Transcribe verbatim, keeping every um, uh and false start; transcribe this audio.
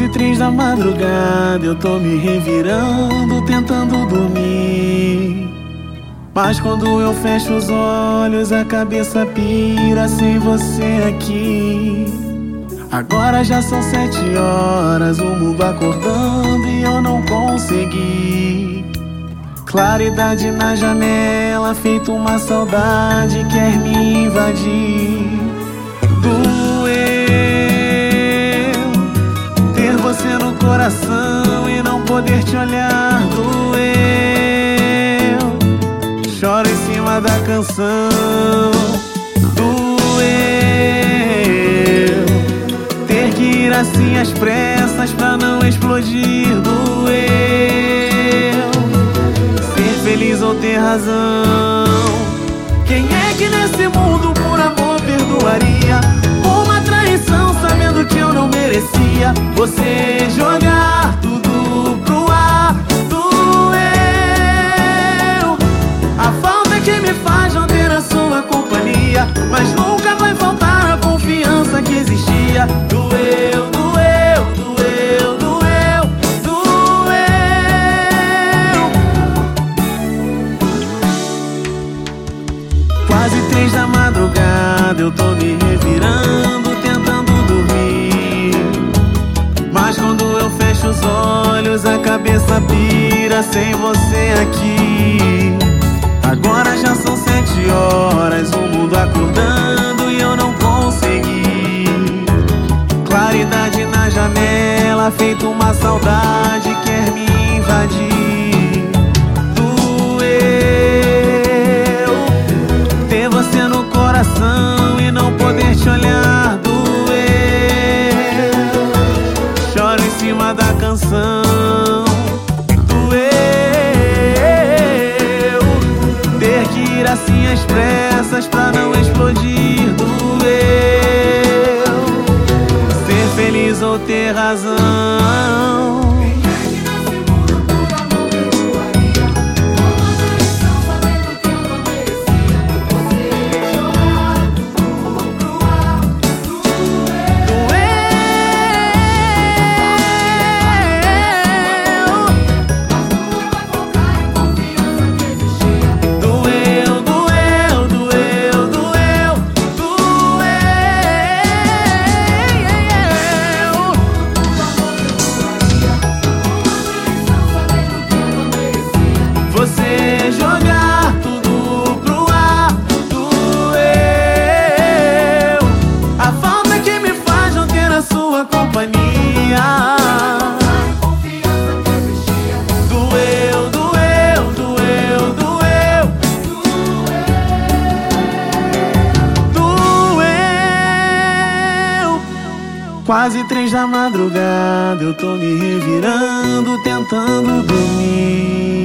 Quase três da madrugada eu tô me revirando, tentando dormir. Mas quando eu fecho os olhos a cabeça pira sem você aqui. Agora já são sete horas, o mundo acordando e eu não consegui. Claridade na janela, feito uma saudade quer me invadir. Doeu ter você no coração e não poder te olhar. Doeu, choro em cima da canção. Doeu ter que ir assim às pressas pra não explodir. Doeu ser feliz ou ter razão. Quem é que nesse mundo por amor perdoaria uma traição sabendo que eu não merecia? Você jogar tudo pro ar. Doeu a falta que me faz não ter a sua companhia, mas nunca vai faltar a confiança que existia. Doeu, doeu, doeu, doeu, doeu. Quase três da madrugada eu tô me revirando, tentando dormir. Mas quando eu fecho os olhos a cabeça pira sem você aqui. Agora já são sete horas, o mundo acordando e eu não consegui. Claridade na janela, feito uma saudade quer me invadir. Doeu ter você no coração e não poder te olhar. Doeu, choro em cima da canção. Assim às pressas pra não explodir. Doeu ser feliz ou ter razão. Você jogar tudo pro ar. Doeu a falta que me faz não ter a sua companhia. Doeu, doeu, doeu, doeu, doeu. Quase três da madrugada eu tô me revirando, tentando dormir.